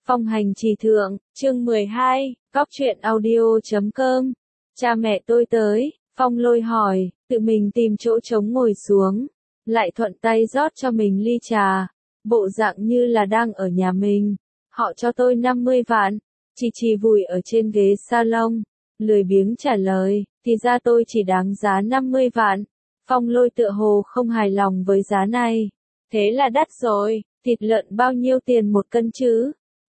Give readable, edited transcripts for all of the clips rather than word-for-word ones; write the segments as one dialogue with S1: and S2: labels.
S1: Phong hành trì thượng, chương 12, góc truyện audio.com. Cha mẹ tôi tới, Phong Lôi hỏi, tự mình tìm chỗ trống ngồi xuống, lại thuận tay rót cho mình ly trà, bộ dạng như là đang ở nhà mình. Họ cho tôi 50 vạn, Chi vùi ở trên ghế salon, lười biếng trả lời, thì ra tôi chỉ đáng giá 50 vạn. Phong Lôi tựa hồ không hài lòng với giá này. Thế là đắt rồi, thịt lợn bao nhiêu tiền một cân chứ?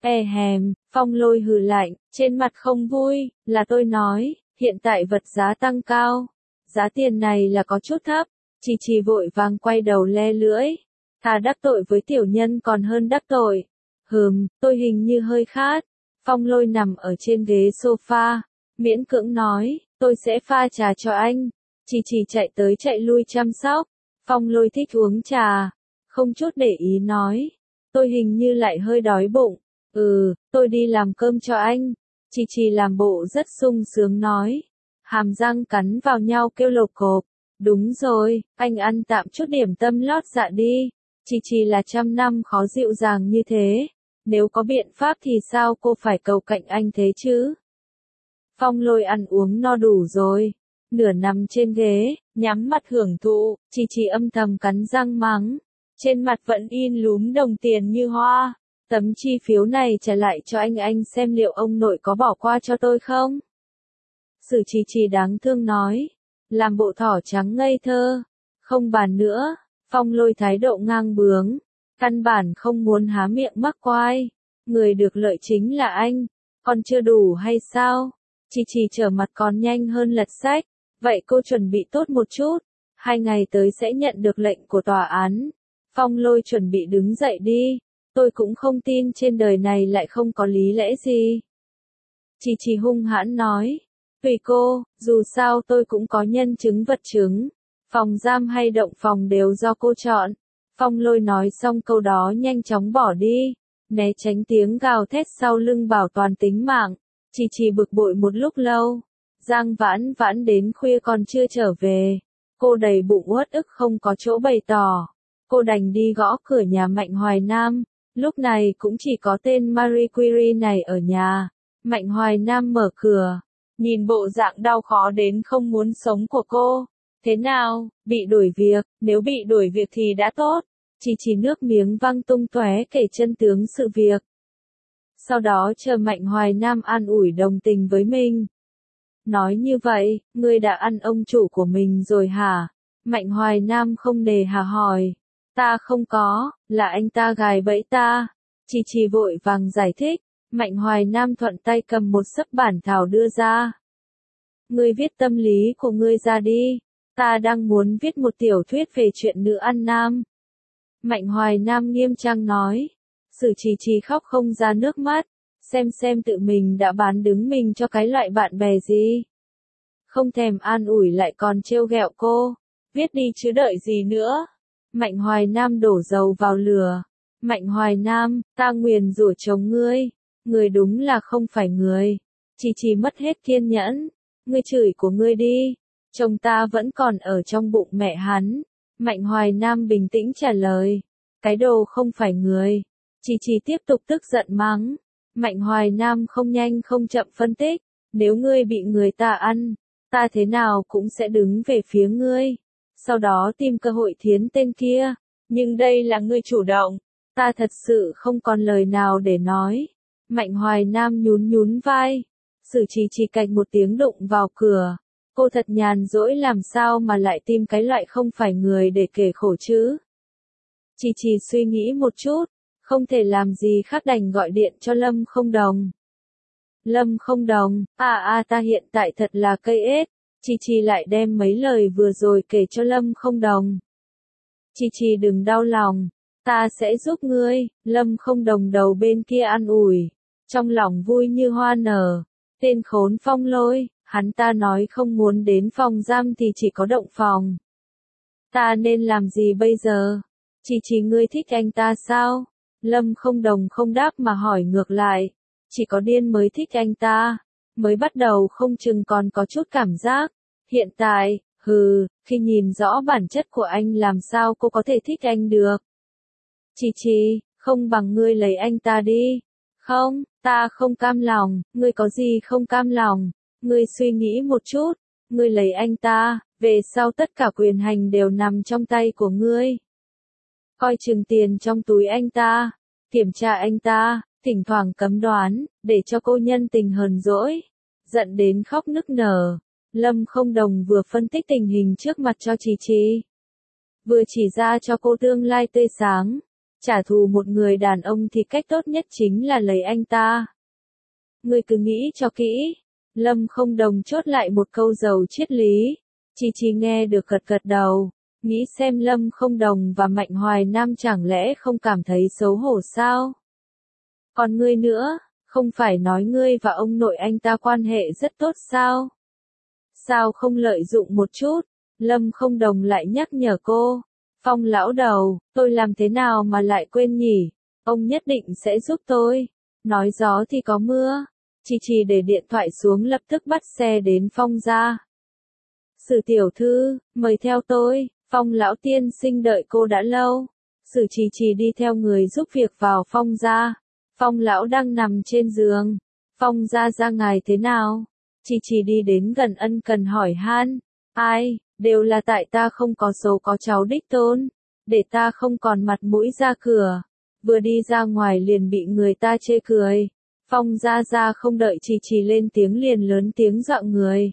S1: Phong Lôi hừ lạnh, trên mặt không vui, là tôi nói, hiện tại vật giá tăng cao. Giá tiền này là có chút thấp. Chi vội vàng quay đầu le lưỡi. Thà đắc tội với tiểu nhân còn hơn đắc tội. Tôi hình như hơi khát. Phong Lôi nằm ở trên ghế sofa, miễn cưỡng nói, tôi sẽ pha trà cho anh. Chi chạy tới chạy lui chăm sóc. Phong Lôi thích uống trà, không chút để ý nói, tôi hình như lại hơi đói bụng. Tôi đi làm cơm cho anh. Chi làm bộ rất sung sướng nói. Hàm răng cắn vào nhau kêu lộc cộp. Đúng rồi, anh ăn tạm chút điểm tâm lót dạ đi. Chi là 100 năm khó dịu dàng như thế. Nếu có biện pháp thì sao cô phải cầu cạnh anh thế chứ? Phong Lôi ăn uống no đủ rồi. Nửa nằm trên ghế, nhắm mắt hưởng thụ. Chi âm thầm cắn răng mắng. Trên mặt vẫn in lúm đồng tiền như hoa. Tấm chi phiếu này trả lại cho anh xem liệu ông nội có bỏ qua cho tôi không? Sử Chi đáng thương nói. Làm bộ thỏ trắng ngây thơ. Không bàn nữa. Phong Lôi thái độ ngang bướng. Căn bản không muốn há miệng mắc quai. Người được lợi chính là anh. Còn chưa đủ hay sao? Chi trở mặt còn nhanh hơn lật sách. Vậy cô chuẩn bị tốt một chút. 2 ngày tới sẽ nhận được lệnh của tòa án. Phong Lôi chuẩn bị đứng dậy đi. Tôi cũng không tin trên đời này lại không có lý lẽ gì. Chi hung hãn nói. Tùy cô, dù sao tôi cũng có nhân chứng vật chứng. Phòng giam hay động phòng đều do cô chọn. Phong Lôi nói xong câu đó nhanh chóng bỏ đi. Né tránh tiếng gào thét sau lưng bảo toàn tính mạng. Chi bực bội một lúc lâu. Giang Vãn Vãn đến khuya còn chưa trở về. Cô đầy bụng uất ức không có chỗ bày tỏ. Cô đành đi gõ cửa nhà Mạnh Hoài Nam. Lúc này cũng chỉ có tên Marie Curie này ở nhà. Mạnh Hoài Nam mở cửa. Nhìn bộ dạng đau khó đến không muốn sống của cô. Thế nào, bị đuổi việc? Nếu bị đuổi việc thì đã tốt. Chi nước miếng văng tung tóe kể chân tướng sự việc. Sau đó chờ Mạnh Hoài Nam an ủi đồng tình với mình. Nói như vậy, ngươi đã ăn ông chủ của mình rồi hả? Mạnh Hoài Nam không nề hà hỏi. Ta không có, là anh ta gài bẫy ta. Chi vội vàng giải thích. Mạnh Hoài Nam thuận tay cầm một xấp bản thảo đưa ra. Ngươi viết tâm lý của ngươi ra đi. Ta đang muốn viết một tiểu thuyết về chuyện nữ ăn nam. Mạnh Hoài Nam nghiêm trang nói. Sử Chi khóc không ra nước mắt. Xem tự mình đã bán đứng mình cho cái loại bạn bè gì. Không thèm an ủi lại còn trêu ghẹo cô. Viết đi chứ đợi gì nữa. Mạnh Hoài Nam đổ dầu vào lửa. Mạnh Hoài Nam, ta nguyền rủa chồng ngươi. Ngươi đúng là không phải người. Chi mất hết kiên nhẫn. Ngươi chửi của ngươi đi. Chồng ta vẫn còn ở trong bụng mẹ hắn. Mạnh Hoài Nam bình tĩnh trả lời. Cái đồ không phải người. Chi tiếp tục tức giận mắng. Mạnh Hoài Nam không nhanh không chậm phân tích. Nếu ngươi bị người ta ăn, ta thế nào cũng sẽ đứng về phía ngươi. Sau đó tìm cơ hội thiến tên kia. Nhưng đây là ngươi chủ động. Ta thật sự không còn lời nào để nói. Mạnh Hoài Nam nhún vai. Sử Chi cạch một tiếng đụng vào cửa. Cô thật nhàn rỗi làm sao mà lại tìm cái loại không phải người để kể khổ chứ. Chi suy nghĩ một chút. Không thể làm gì khác đành gọi điện cho Lâm Không Đồng. Lâm Không Đồng, ta hiện tại thật là cây ếch. Chi lại đem mấy lời vừa rồi kể cho Lâm Không Đồng. Chi đừng đau lòng, ta sẽ giúp ngươi. Lâm Không Đồng đầu bên kia an ủi, trong lòng vui như hoa nở. Tên khốn Phong Lôi, hắn ta nói không muốn đến phòng giam thì chỉ có động phòng. Ta nên làm gì bây giờ? Chi ngươi thích anh ta sao? Lâm Không Đồng không đáp mà hỏi ngược lại. Chỉ có điên mới thích anh ta. Mới bắt đầu không chừng còn có chút cảm giác. Hiện tại, khi nhìn rõ bản chất của anh làm sao cô có thể thích anh được. Chi, không bằng ngươi lấy anh ta đi. Không, ta không cam lòng, ngươi có gì không cam lòng, ngươi suy nghĩ một chút, ngươi lấy anh ta, về sau tất cả quyền hành đều nằm trong tay của ngươi. Coi chừng tiền trong túi anh ta, kiểm tra anh ta, thỉnh thoảng cấm đoán, để cho cô nhân tình hờn dỗi, giận đến khóc nức nở. Lâm Không Đồng vừa phân tích tình hình trước mặt cho Chi, vừa chỉ ra cho cô tương lai tươi sáng. Trả thù một người đàn ông thì cách tốt nhất chính là lấy anh ta. Ngươi cứ nghĩ cho kỹ. Lâm Không Đồng chốt lại một câu giàu triết lý. Chi nghe được gật gật đầu, nghĩ xem Lâm Không Đồng và Mạnh Hoài Nam chẳng lẽ không cảm thấy xấu hổ sao? Còn ngươi nữa, không phải nói ngươi và ông nội anh ta quan hệ rất tốt sao? Sao không lợi dụng một chút? Lâm Không Đồng lại nhắc nhở cô. Phong lão đầu, tôi làm thế nào mà lại quên nhỉ? Ông nhất định sẽ giúp tôi. Nói gió thì có mưa. Chi để điện thoại xuống lập tức bắt xe đến Phong gia. Sử tiểu thư, mời theo tôi. Phong lão tiên sinh đợi cô đã lâu. Sử Chi đi theo người giúp việc vào Phong gia. Phong lão đang nằm trên giường. Phong gia ra ngài thế nào? Chi đi đến gần ân cần hỏi han. Ai, đều là tại ta không có số có cháu đích tôn, để ta không còn mặt mũi ra cửa. Vừa đi ra ngoài liền bị người ta chê cười. Phong gia không đợi Chi lên tiếng liền lớn tiếng dọa người.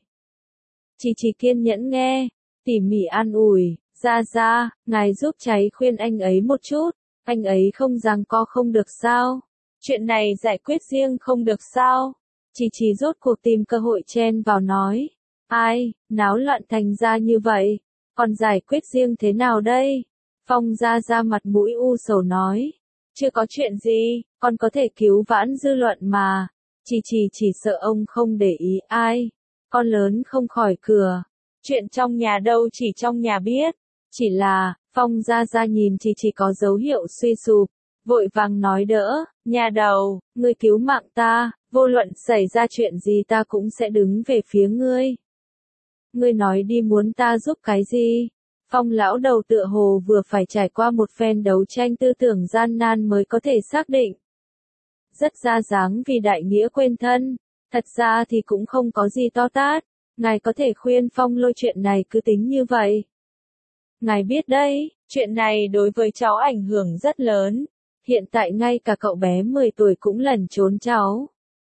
S1: Chi kiên nhẫn nghe, tỉ mỉ an ủi, gia, ngài giúp cháy khuyên anh ấy một chút, anh ấy không giằng co không được sao? Chuyện này giải quyết riêng không được sao? Chi rốt cuộc tìm cơ hội chen vào nói. Ai, náo loạn thành ra như vậy, còn giải quyết riêng thế nào đây? Phong ra mặt mũi u sầu nói. Chưa có chuyện gì, con có thể cứu vãn dư luận mà. Chi chỉ sợ ông không để ý ai. Con lớn không khỏi cửa. Chuyện trong nhà đâu chỉ trong nhà biết. Chỉ là, Phong ra nhìn Chi có dấu hiệu suy sụp. Vội vàng nói đỡ, nhà đầu, ngươi cứu mạng ta, vô luận xảy ra chuyện gì ta cũng sẽ đứng về phía ngươi. Ngươi nói đi muốn ta giúp cái gì? Phong lão đầu tựa hồ vừa phải trải qua một phen đấu tranh tư tưởng gian nan mới có thể xác định. Rất ra dáng vì đại nghĩa quên thân, thật ra thì cũng không có gì to tát, ngài có thể khuyên Phong Lôi chuyện này cứ tính như vậy. Ngài biết đấy, chuyện này đối với cháu ảnh hưởng rất lớn, hiện tại ngay cả cậu bé 10 tuổi cũng lẩn trốn cháu.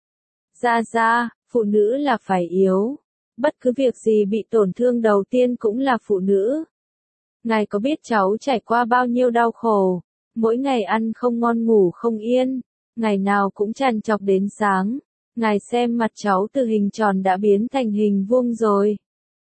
S1: Ra, phụ nữ là phải yếu. Bất cứ việc gì bị tổn thương đầu tiên cũng là phụ nữ. Ngài có biết cháu trải qua bao nhiêu đau khổ, mỗi ngày ăn không ngon ngủ không yên, ngày nào cũng trằn trọc đến sáng. Ngài xem mặt cháu từ hình tròn đã biến thành hình vuông rồi.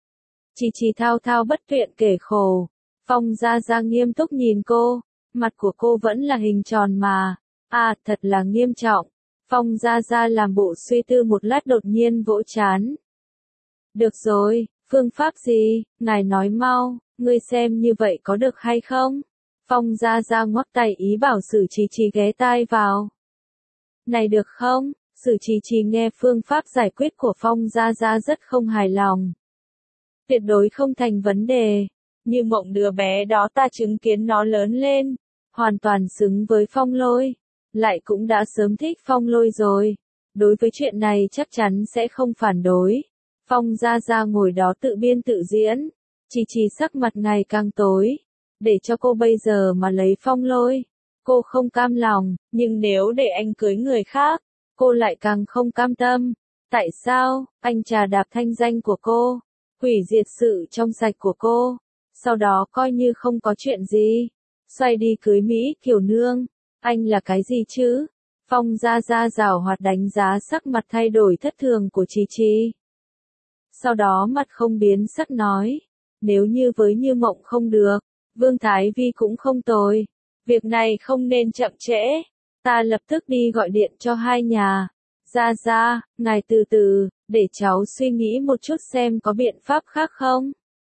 S1: Chi thao thao bất tuyệt kể khổ. Phong ra nghiêm túc nhìn cô, mặt của cô vẫn là hình tròn mà. À, thật là nghiêm trọng. Phong ra làm bộ suy tư một lát đột nhiên vỗ chán. Được rồi, phương pháp gì, ngài nói mau, ngươi xem như vậy có được hay không? Phong ra ngoắc tay ý bảo Sử Chi ghé tai vào. Này được không? Sử Chi nghe phương pháp giải quyết của Phong ra rất không hài lòng. Tuyệt đối không thành vấn đề. Như mộng đứa bé đó ta chứng kiến nó lớn lên, hoàn toàn xứng với Phong Lôi. Lại cũng đã sớm thích Phong Lôi rồi. Đối với chuyện này chắc chắn sẽ không phản đối. Phong ra ngồi đó tự biên tự diễn. Chi sắc mặt ngày càng tối. Để cho cô bây giờ mà lấy Phong Lôi. Cô không cam lòng, nhưng nếu để anh cưới người khác, cô lại càng không cam tâm. Tại sao, anh trà đạp thanh danh của cô, hủy diệt sự trong sạch của cô, sau đó coi như không có chuyện gì, xoay đi cưới Mỹ Kiều Nương, anh là cái gì chứ? Phong ra giảo hoạt đánh giá sắc mặt thay đổi thất thường của Chi. Sau đó mặt không biến sắc nói, nếu như với Như Mộng không được, Vương Thái Vi cũng không tồi, việc này không nên chậm trễ, ta lập tức đi gọi điện cho hai nhà. Ra, ngài từ từ, để cháu suy nghĩ một chút xem có biện pháp khác không?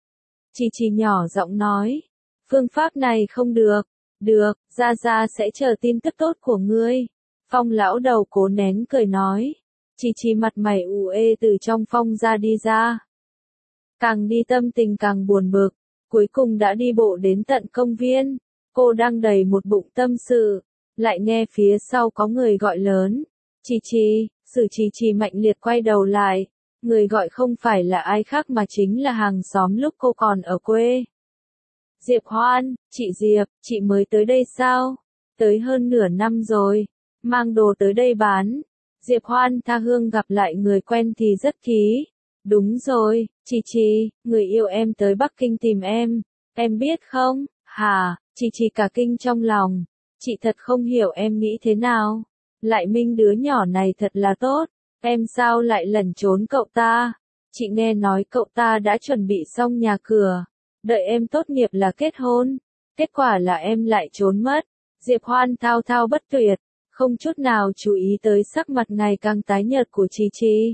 S1: Chi nhỏ giọng nói, phương pháp này không được. Được, ra sẽ chờ tin tức tốt của ngươi. Phong lão đầu cố nén cười nói. Chi mặt mày u ê từ trong Phong ra đi ra. Càng đi tâm tình càng buồn bực, cuối cùng đã đi bộ đến tận công viên. Cô đang đầy một bụng tâm sự, lại nghe phía sau có người gọi lớn. Sử Trì Trì mạnh liệt quay đầu lại. Người gọi không phải là ai khác mà chính là hàng xóm lúc cô còn ở quê. Diệp Hoan, chị Diệp, chị mới tới đây sao? Tới hơn nửa năm rồi. Mang đồ tới đây bán. Diệp Hoan tha hương gặp lại người quen thì rất khí. Đúng rồi, Trì, người yêu em tới Bắc Kinh tìm em biết không? Hả? Trì cả kinh trong lòng. Chị thật không hiểu em nghĩ thế nào. Lại Minh đứa nhỏ này thật là tốt. Em sao lại lẩn trốn cậu ta? Chị nghe nói cậu ta đã chuẩn bị xong nhà cửa. Đợi em tốt nghiệp là kết hôn. Kết quả là em lại trốn mất. Diệp Hoan thao thao bất tuyệt. Không chút nào chú ý tới sắc mặt ngày càng tái nhợt của Trì.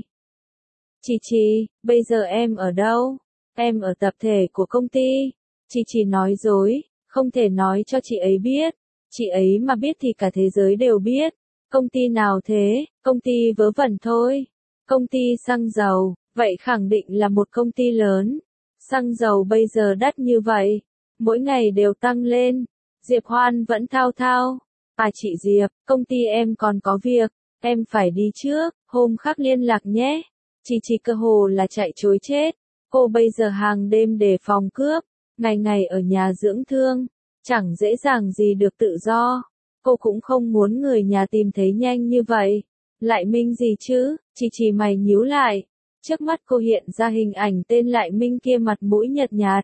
S1: Trì, bây giờ em ở đâu? Em ở tập thể của công ty. Trì nói dối, không thể nói cho chị ấy biết. Chị ấy mà biết thì cả thế giới đều biết. Công ty nào thế? Công ty vớ vẩn thôi. Công ty xăng dầu, vậy khẳng định là một công ty lớn. Xăng dầu bây giờ đắt như vậy, mỗi ngày đều tăng lên. Diệp Hoan vẫn thao thao. À chị Diệp, công ty em còn có việc, em phải đi trước, hôm khác liên lạc nhé. Trì cơ hồ là chạy trối chết. Cô bây giờ hàng đêm đề phòng cướp, ngày ngày ở nhà dưỡng thương, chẳng dễ dàng gì được tự do. Cô cũng không muốn người nhà tìm thấy nhanh như vậy. Lại Minh gì chứ? Trì mày nhíu lại. Trước mắt cô hiện ra hình ảnh tên Lại Minh kia mặt mũi nhợt nhạt.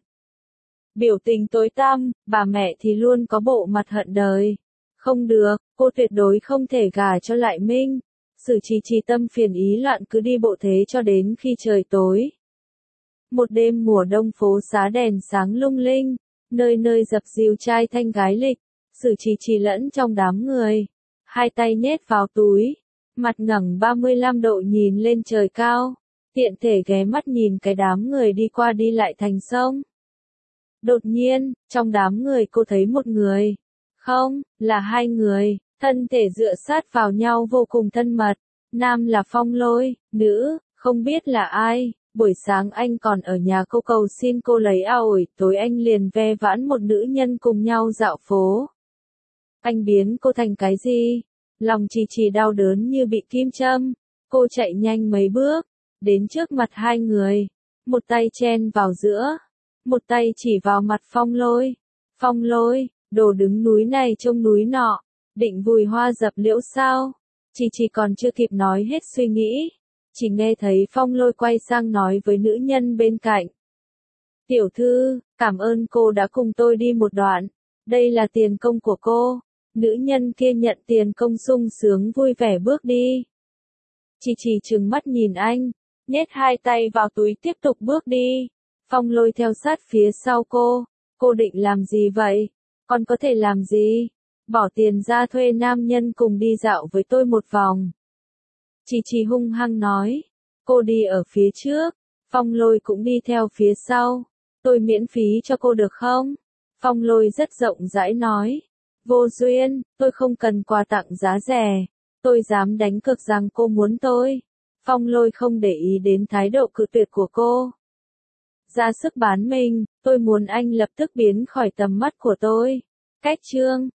S1: Biểu tình tối tăm, bà mẹ thì luôn có bộ mặt hận đời. Không được, cô tuyệt đối không thể gả cho Lại Minh. Sử Trì tâm phiền ý loạn cứ đi bộ thế cho đến khi trời tối. Một đêm mùa đông phố xá đèn sáng lung linh, nơi nơi dập dìu trai thanh gái lịch. Sử Trì lẫn trong đám người, hai tay nhét vào túi, mặt ngẩng 35 độ nhìn lên trời cao, tiện thể ghé mắt nhìn cái đám người đi qua đi lại thành sông. Đột nhiên, trong đám người cô thấy một người, không, là hai người, thân thể dựa sát vào nhau vô cùng thân mật. Nam là Phong Lôi, nữ, không biết là ai. Buổi sáng anh còn ở nhà cô cầu xin cô lấy ao ổi, tối anh liền ve vãn một nữ nhân cùng nhau dạo phố. Anh biến cô thành cái gì? Lòng Trì đau đớn như bị kim châm. Cô chạy nhanh mấy bước, đến trước mặt hai người. Một tay chen vào giữa, một tay chỉ vào mặt Phong Lôi. Phong Lôi, đồ đứng núi này trông núi nọ, định vùi hoa dập liễu sao? Trì còn chưa kịp nói hết suy nghĩ. Chỉ nghe thấy Phong Lôi quay sang nói với nữ nhân bên cạnh. Tiểu thư, cảm ơn cô đã cùng tôi đi một đoạn. Đây là tiền công của cô. Nữ nhân kia nhận tiền công sung sướng vui vẻ bước đi. Trì trừng mắt nhìn anh, nhét hai tay vào túi tiếp tục bước đi. Phong Lôi theo sát phía sau cô. Cô định làm gì vậy? Còn có thể làm gì? Bỏ tiền ra thuê nam nhân cùng đi dạo với tôi một vòng. Trì hung hăng nói. Cô đi ở phía trước, Phong Lôi cũng đi theo phía sau. Tôi miễn phí cho cô được không? Phong Lôi rất rộng rãi nói. Vô duyên, tôi không cần quà tặng giá rẻ. Tôi dám đánh cược rằng cô muốn tôi. Phong Lôi không để ý đến thái độ cự tuyệt của cô. Ra sức bán mình, tôi muốn anh lập tức biến khỏi tầm mắt của tôi. Cách chương